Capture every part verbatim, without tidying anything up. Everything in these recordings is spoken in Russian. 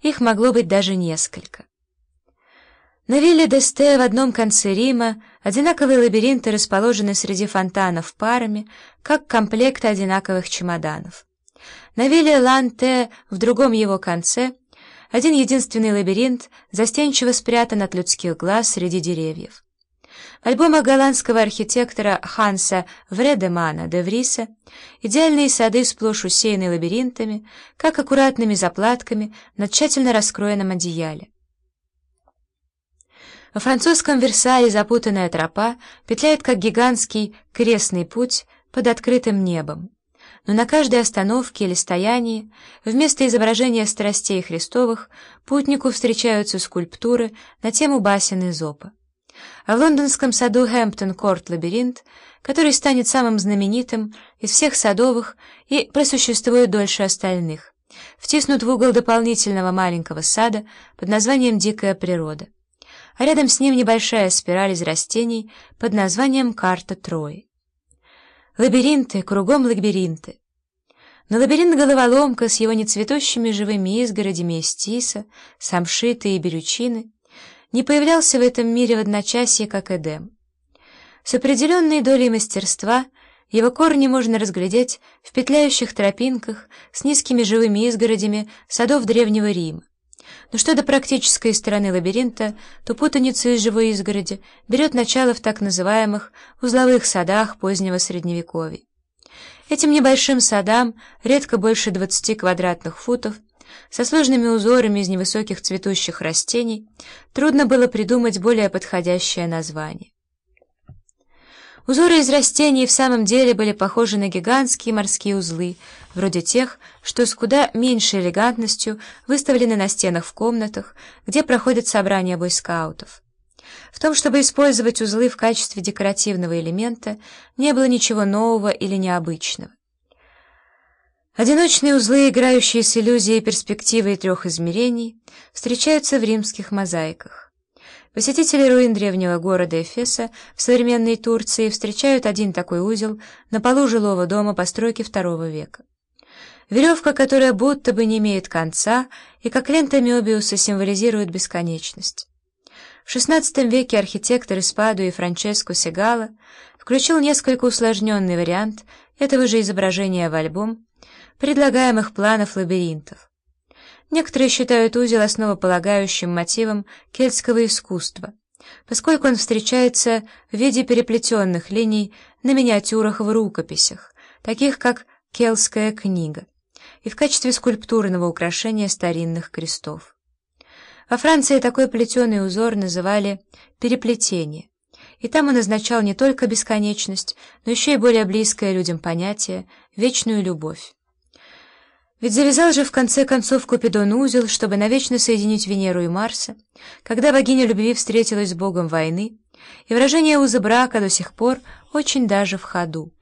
Их могло быть даже несколько. На вилле Д'Эсте в одном конце Рима одинаковые лабиринты расположены среди фонтанов парами, как комплекты одинаковых чемоданов. На вилле Лан-Те в другом его конце один единственный лабиринт застенчиво спрятан от людских глаз среди деревьев. В альбомах голландского архитектора Ханса Вредемана де Вриса идеальные сады сплошь усеяны лабиринтами, как аккуратными заплатками на тщательно раскроенном одеяле. Во французском Версале запутанная тропа петляет, как гигантский крестный путь под открытым небом. Но на каждой остановке или стоянии вместо изображения страстей Христовых путнику встречаются скульптуры на тему басен Эзопа. А в лондонском саду Хэмптон-Корт лабиринт, который станет самым знаменитым из всех садовых и просуществует дольше остальных, втиснут в угол дополнительного маленького сада под названием «Дикая природа», а рядом с ним небольшая спираль из растений под названием «Карта Трои». Лабиринты, кругом лабиринты. Но лабиринт-головоломка с его нецветущими живыми изгородями из тиса, самшита и берючины не появлялся в этом мире в одночасье, как Эдем. С определенной долей мастерства его корни можно разглядеть в петляющих тропинках с низкими живыми изгородями садов Древнего Рима. Но что до практической стороны лабиринта, то путаница из живой изгороди берет начало в так называемых узловых садах позднего Средневековья. Этим небольшим садам, редко больше двадцати квадратных футов, со сложными узорами из невысоких цветущих растений, трудно было придумать более подходящее название. Узоры из растений в самом деле были похожи на гигантские морские узлы, вроде тех, что с куда меньшей элегантностью выставлены на стенах в комнатах, где проходят собрания бойскаутов. В том, чтобы использовать узлы в качестве декоративного элемента, не было ничего нового или необычного. Одиночные узлы, играющие с иллюзией перспективы и трех измерений, встречаются в римских мозаиках. Посетители руин древнего города Эфеса в современной Турции встречают один такой узел на полу жилого дома постройки второго века. Веревка, которая будто бы не имеет конца и как лента Мёбиуса символизирует бесконечность. В шестнадцатом веке архитектор из Падуи Франческо Сегала включил несколько усложненный вариант этого же изображения в альбом предлагаемых планов лабиринтов. Некоторые считают узел основополагающим мотивом кельтского искусства, поскольку он встречается в виде переплетенных линий на миниатюрах в рукописях, таких как «Келтская книга», и в качестве скульптурного украшения старинных крестов. Во Франции такой плетеный узор называли «переплетение», и там он означал не только бесконечность, но еще и более близкое людям понятие «вечную любовь». Ведь завязал же в конце концов Купидон узел, чтобы навечно соединить Венеру и Марса, когда богиня любви встретилась с богом войны, и выражение уза брака до сих пор очень даже в ходу.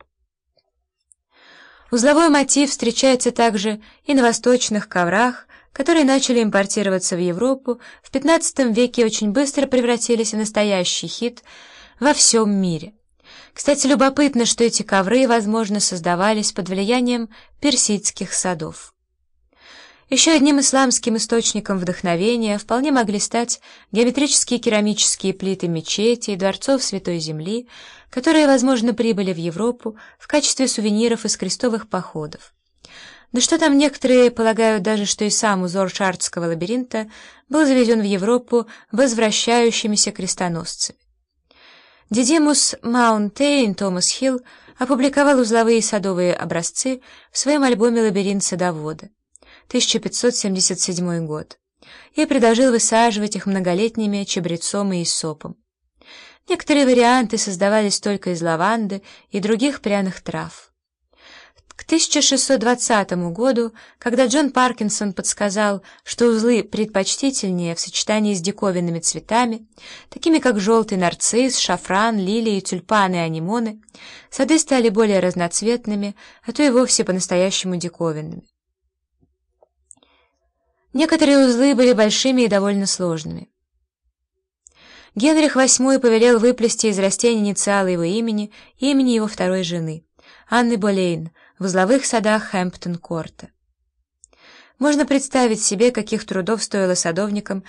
Узловой мотив встречается также и на восточных коврах, которые начали импортироваться в Европу в пятнадцатом веке и очень быстро превратились в настоящий хит во всем мире. Кстати, любопытно, что эти ковры, возможно, создавались под влиянием персидских садов. Еще одним исламским источником вдохновения вполне могли стать геометрические керамические плиты мечетей и дворцов Святой Земли, которые, возможно, прибыли в Европу в качестве сувениров из крестовых походов. Да что там, некоторые полагают даже, что и сам узор Шартского лабиринта был завезен в Европу возвращающимися крестоносцами. Дидимус Маунтейн Томас Хилл опубликовал узловые садовые образцы в своем альбоме «Лабиринт садовода» тысяча пятьсот семьдесят седьмой год и предложил высаживать их многолетними чабрецом и иссопом. Некоторые варианты создавались только из лаванды и других пряных трав. К тысяча шестьсот двадцатому году, когда Джон Паркинсон подсказал, что узлы предпочтительнее в сочетании с диковинными цветами, такими как желтый нарцисс, шафран, лилии, тюльпаны и анимоны, сады стали более разноцветными, а то и вовсе по-настоящему диковинными. Некоторые узлы были большими и довольно сложными. Генрих восьмой повелел выплести из растений инициалы его имени и имени его второй жены, Анны Болейн, в узловых садах Хэмптон-Корта. Можно представить себе, каких трудов стоило садовникам